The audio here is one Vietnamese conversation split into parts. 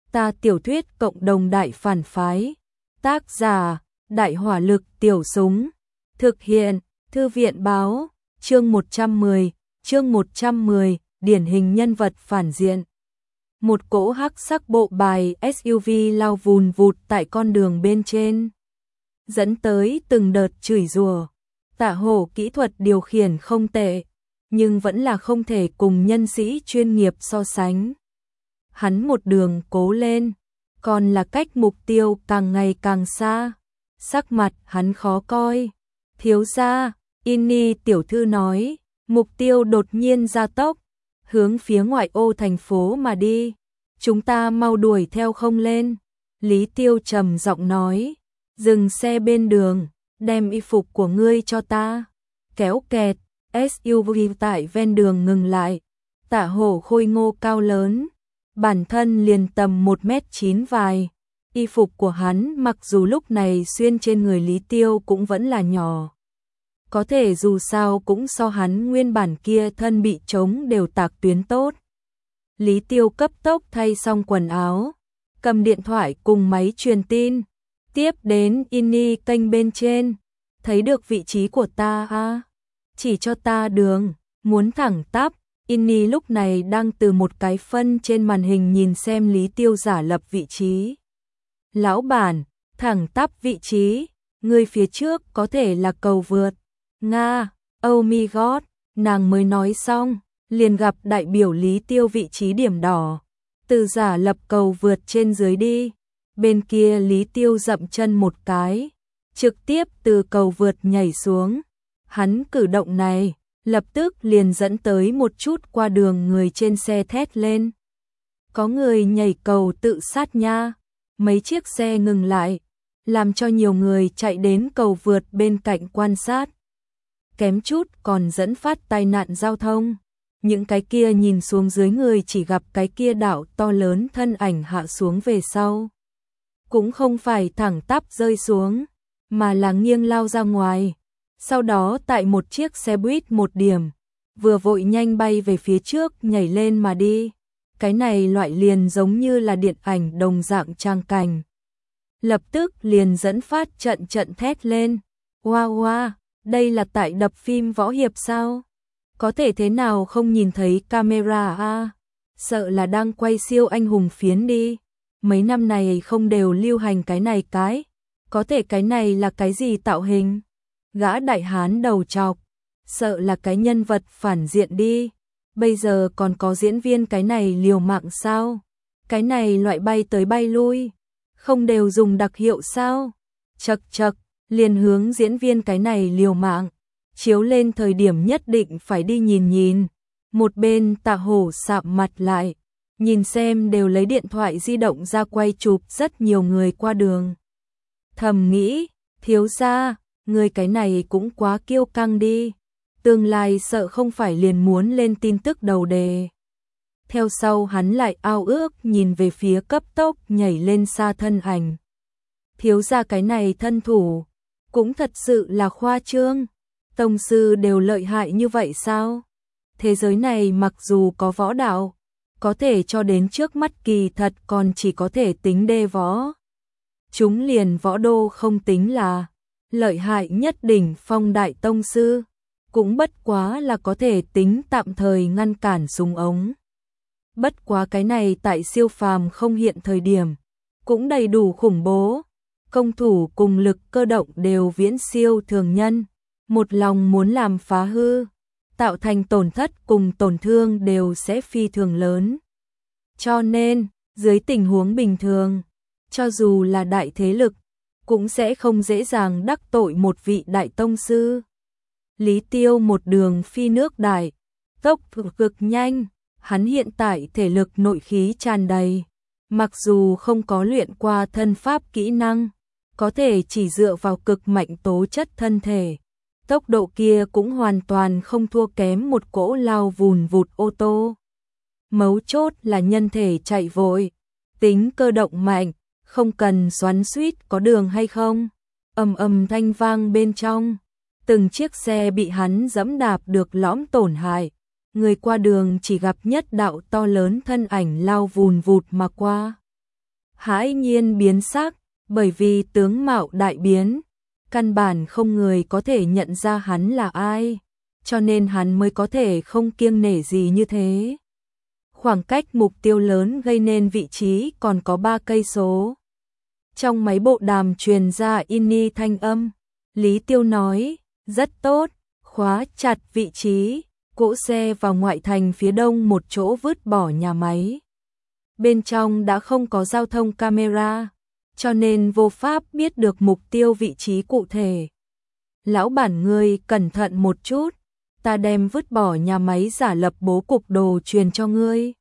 Ta tiểu thuyết cộng đồng đại phản phái. Tác giả: Đại hỏa lực tiểu súng. Thực hiện: Thư viện báo. Chương 110, điển hình nhân vật phản diện. Một cỗ hắc sắc bộ bài SUV lao vùn vụt tại con đường bên trên, dẫn tới từng đợt chửi rủa. Tạ Hổ kỹ thuật điều khiển không tệ, nhưng vẫn là không thể cùng nhân sĩ chuyên nghiệp so sánh. Hắn một đường cố lên, còn là cách mục tiêu càng ngày càng xa. Sắc mặt hắn khó coi. Thiếu gia, Inni tiểu thư nói, mục tiêu đột nhiên gia tốc, hướng phía ngoại ô thành phố mà đi. Chúng ta mau đuổi theo không lên. Lý Tiêu trầm giọng nói, dừng xe bên đường, đem y phục của ngươi cho ta. Kéo kẹt, SUV tại ven đường ngừng lại. Tạ Hổ khôi ngô cao lớn, bản thân liền tầm 1m9 vài. Y phục của hắn mặc dù lúc này xuyên trên người Lý Tiêu cũng vẫn là nhỏ. Có thể dù sao cũng so hắn nguyên bản kia thân bị trống đều tạc tuyến tốt. Lý Tiêu cấp tốc thay xong quần áo, cầm điện thoại cùng máy truyền tin, tiếp đến Inni kênh bên trên. Thấy được vị trí của ta à? Chỉ cho ta đường, muốn thẳng tắp. Inni lúc này đang từ một cái phân trên màn hình nhìn xem Lý Tiêu giả lập vị trí. Lão bản, thẳng tắp vị trí, người phía trước có thể là cầu vượt. Nga, oh my god, nàng mới nói xong, liền gặp đại biểu Lý Tiêu vị trí điểm đỏ. Từ giả lập cầu vượt trên dưới đi. Bên kia Lý Tiêu dậm chân một cái, trực tiếp từ cầu vượt nhảy xuống. Hắn cử động này lập tức liền dẫn tới một chút qua đường người trên xe thét lên. Có người nhảy cầu tự sát nha. Mấy chiếc xe ngừng lại, làm cho nhiều người chạy đến cầu vượt bên cạnh quan sát. Kém chút còn dẫn phát tai nạn giao thông. Những cái kia nhìn xuống dưới người chỉ gặp cái kia đạo to lớn thân ảnh hạ xuống về sau. Cũng không phải thẳng tắp rơi xuống, mà là nghiêng lao ra ngoài. Sau đó tại một chiếc xe buýt một điểm, vừa vội nhanh bay về phía trước nhảy lên mà đi. Cái này loại liền giống như là điện ảnh đồng dạng trang cảnh. Lập tức liền dẫn phát trận thét lên. Wow wow, đây là tại đập phim võ hiệp sao? Có thể thế nào không nhìn thấy camera à? Sợ là đang quay siêu anh hùng phiến đi. Mấy năm này không đều lưu hành cái này cái. Có thể cái này là cái gì tạo hình? Gã đại hán đầu trọc. Sợ là cái nhân vật phản diện đi. Bây giờ còn có diễn viên cái này liều mạng sao? Cái này loại bay tới bay lui, không đều dùng đặc hiệu sao? Chậc chậc, liền hướng diễn viên cái này liều mạng. Chiếu lên thời điểm nhất định phải đi nhìn. Một bên Tạ Hổ sạm mặt lại, nhìn xem đều lấy điện thoại di động ra quay chụp rất nhiều người qua đường. Thầm nghĩ, thiếu gia, người cái này cũng quá kiêu căng đi. Tương lai sợ không phải liền muốn lên tin tức đầu đề. Theo sau hắn lại ao ước nhìn về phía cấp tốc nhảy lên xa thân ảnh. Thiếu gia cái này thân thủ, cũng thật sự là khoa trương. Tông sư đều lợi hại như vậy sao? Thế giới này mặc dù có võ đạo, có thể cho đến trước mắt kỳ thật còn chỉ có thể tính đê võ. Chúng liền võ đô không tính là lợi hại nhất đỉnh phong đại tông sư. Cũng bất quá là có thể tính tạm thời ngăn cản súng ống. Bất quá cái này tại siêu phàm không hiện thời điểm, cũng đầy đủ khủng bố. Công thủ cùng lực cơ động đều viễn siêu thường nhân. Một lòng muốn làm phá hư, tạo thành tổn thất cùng tổn thương đều sẽ phi thường lớn. Cho nên, dưới tình huống bình thường, cho dù là đại thế lực, cũng sẽ không dễ dàng đắc tội một vị đại tông sư. Lý Tiêu một đường phi nước đại, tốc độ cực nhanh, hắn hiện tại thể lực nội khí tràn đầy, mặc dù không có luyện qua thân pháp kỹ năng, có thể chỉ dựa vào cực mạnh tố chất thân thể, tốc độ kia cũng hoàn toàn không thua kém một cỗ lao vùn vụt ô tô. Mấu chốt là nhân thể chạy vội, tính cơ động mạnh, không cần xoắn xuýt có đường hay không. Ầm ầm thanh vang bên trong, từng chiếc xe bị hắn giẫm đạp được lõm tổn hại, người qua đường chỉ gặp nhất đạo to lớn thân ảnh lao vùn vụt mà qua. hãi nhiên biến sắc, bởi vì tướng mạo đại biến, căn bản không người có thể nhận ra hắn là ai, cho nên hắn mới có thể không kiêng nể gì như thế. Khoảng cách mục tiêu lớn gây nên vị trí còn có 3 cây số. Trong máy bộ đàm truyền ra Inni thanh âm, Lý Tiêu nói, rất tốt, khóa chặt vị trí, cỗ xe vào ngoại thành phía đông một chỗ vứt bỏ nhà máy. Bên trong đã không có giao thông camera, cho nên vô pháp biết được mục tiêu vị trí cụ thể. Lão bản ngươi cẩn thận một chút, ta đem vứt bỏ nhà máy giả lập bố cục đồ truyền cho ngươi.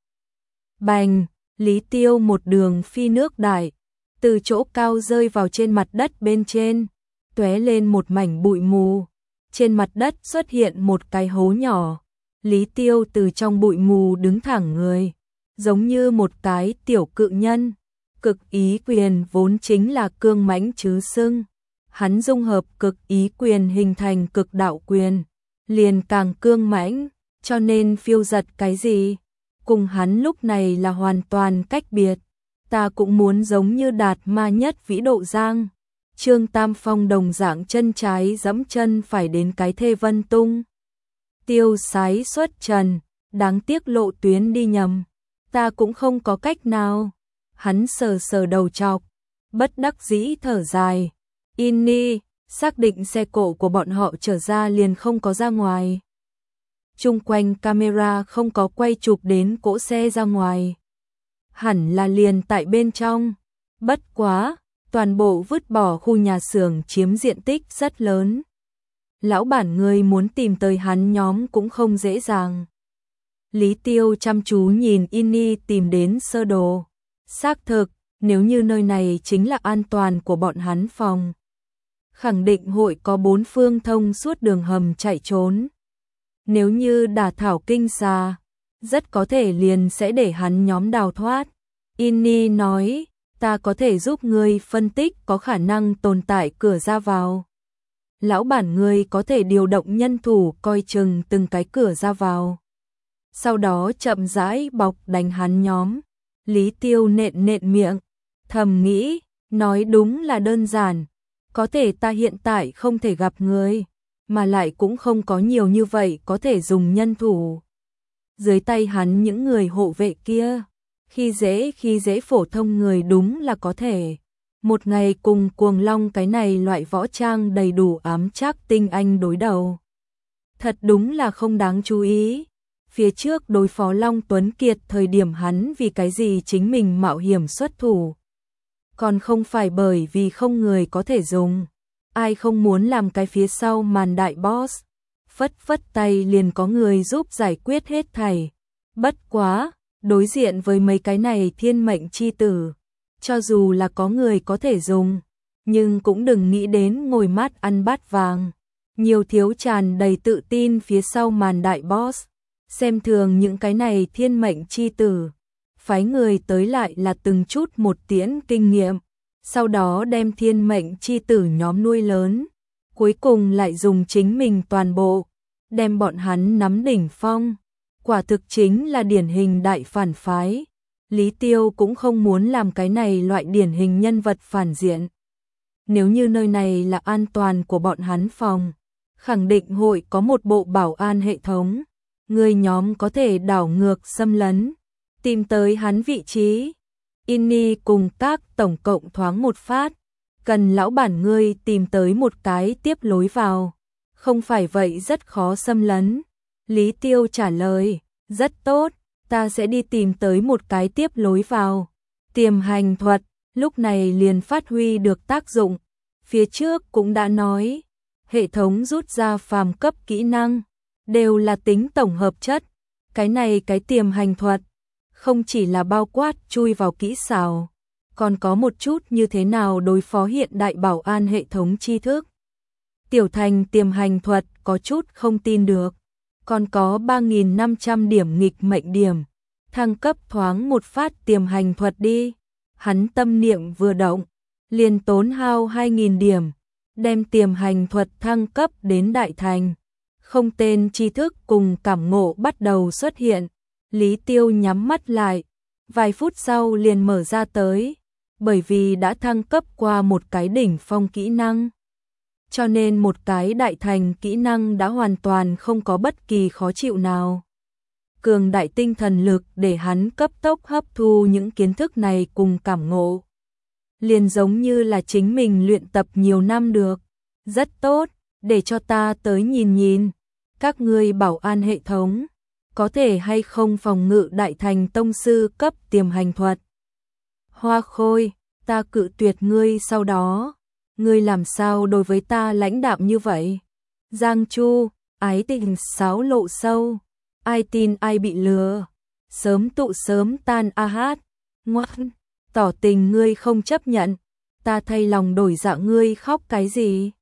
Bành, Lý Tiêu một đường phi nước đại, từ chỗ cao rơi vào trên mặt đất bên trên, tóe lên một mảnh bụi mù. Trên mặt đất xuất hiện một cái hố nhỏ. Lý Tiêu từ trong bụi mù đứng thẳng người, giống như một cái tiểu cự nhân. Cực ý quyền vốn chính là cương mãnh chứ xưng. Hắn dung hợp cực ý quyền hình thành cực đạo quyền, liền càng cương mãnh, cho nên phiêu giật cái gì cùng hắn lúc này là hoàn toàn cách biệt. Ta cũng muốn giống như Đạt Ma Nhất Vĩ Độ Giang. Trương Tam Phong đồng dạng chân trái giẫm chân phải đến cái thê vân tung. Tiêu sái xuất trần, đáng tiếc lộ tuyến đi nhầm. Ta cũng không có cách nào. Hắn sờ sờ đầu trọc, bất đắc dĩ thở dài. Inni, xác định xe cộ của bọn họ trở ra liền không có ra ngoài. Chung quanh camera không có quay chụp đến cỗ xe ra ngoài. Hẳn là liền tại bên trong. Bất quá, toàn bộ vứt bỏ khu nhà xưởng chiếm diện tích rất lớn. Lão bản ngươi muốn tìm tới hắn nhóm cũng không dễ dàng. Lý Tiêu chăm chú nhìn Inni tìm đến sơ đồ. Xác thực, nếu như nơi này chính là an toàn của bọn hắn phòng, khẳng định hội có 4 phương thông suốt đường hầm chạy trốn. Nếu như đả thảo kinh xà, rất có thể liền sẽ để hắn nhóm đào thoát. Inni nói, ta có thể giúp ngươi phân tích có khả năng tồn tại cửa ra vào. Lão bản ngươi có thể điều động nhân thủ coi chừng từng cái cửa ra vào. Sau đó chậm rãi bọc đánh hắn nhóm. Lý Tiêu nện miệng, thầm nghĩ, nói đúng là đơn giản. Có thể ta hiện tại không thể gặp ngươi, mà lại cũng không có nhiều như vậy có thể dùng nhân thủ. Dưới tay hắn những người hộ vệ kia, khi dễ phổ thông người đúng là có thể. Một ngày cùng Cuồng Long cái này loại võ trang đầy đủ ám chắc tinh anh đối đầu. Thật đúng là không đáng chú ý. Phía trước đối phó Long Tuấn Kiệt thời điểm hắn vì cái gì chính mình mạo hiểm xuất thủ. Còn không phải bởi vì không người có thể dùng. Ai không muốn làm cái phía sau màn đại boss. Phất phất tay liền có người giúp giải quyết hết thảy. Bất quá, đối diện với mấy cái này thiên mệnh chi tử, cho dù là có người có thể dùng, nhưng cũng đừng nghĩ đến ngồi mát ăn bát vàng. Nhiều thiếu tràn đầy tự tin phía sau màn đại boss, xem thường những cái này thiên mệnh chi tử, phái người tới lại là từng chút một tiễn kinh nghiệm, sau đó đem thiên mệnh chi tử nhóm nuôi lớn, cuối cùng lại dùng chính mình toàn bộ, đem bọn hắn nắm đỉnh phong. Quả thực chính là điển hình đại phản phái. Lý Tiêu cũng không muốn làm cái này loại điển hình nhân vật phản diện. Nếu như nơi này là an toàn của bọn hắn phòng, khẳng định hội có một bộ bảo an hệ thống. Người nhóm có thể đảo ngược xâm lấn, tìm tới hắn vị trí. Inni cùng các tổng cộng thoáng một phát, cần lão bản ngươi tìm tới một cái tiếp lối vào. Không phải vậy rất khó xâm lấn. Lý Tiêu trả lời, rất tốt, ta sẽ đi tìm tới một cái tiếp lối vào. Tiềm hành thuật, lúc này liền phát huy được tác dụng. Phía trước cũng đã nói, hệ thống rút ra phàm cấp kỹ năng, đều là tính tổng hợp chất. Cái này cái tiềm hành thuật, không chỉ là bao quát chui vào kỹ xảo, còn có một chút như thế nào đối phó hiện đại bảo an hệ thống tri thức. Tiểu Thành tiềm hành thuật có chút không tin được. Còn có 3.500 điểm nghịch mệnh điểm, thăng cấp thoáng một phát tiềm hành thuật đi. Hắn tâm niệm vừa động, liền tốn hao 2.000 điểm, đem tiềm hành thuật thăng cấp đến đại thành. Không tên tri thức cùng cảm ngộ bắt đầu xuất hiện. Lý Tiêu nhắm mắt lại, vài phút sau liền mở ra tới. bởi vì đã thăng cấp qua một cái đỉnh phong kỹ năng. Cho nên một cái đại thành kỹ năng đã hoàn toàn không có bất kỳ khó chịu nào. Cường đại tinh thần lực để hắn cấp tốc hấp thu những kiến thức này cùng cảm ngộ. Liền giống như là chính mình luyện tập nhiều năm được. Rất tốt, để cho ta tới nhìn nhìn. Các ngươi bảo an hệ thống, có thể hay không phòng ngự đại thành tông sư cấp tiềm hành thuật. Hoa Khôi, ta cự tuyệt ngươi sau đó. Ngươi làm sao đối với ta lãnh đạm như vậy? Giang Chu, ái tình sáo lộ sâu. Ai tin ai bị lừa. Sớm tụ sớm tan a hát. Ngoan, tỏ tình ngươi không chấp nhận. Ta thay lòng đổi dạ ngươi khóc cái gì?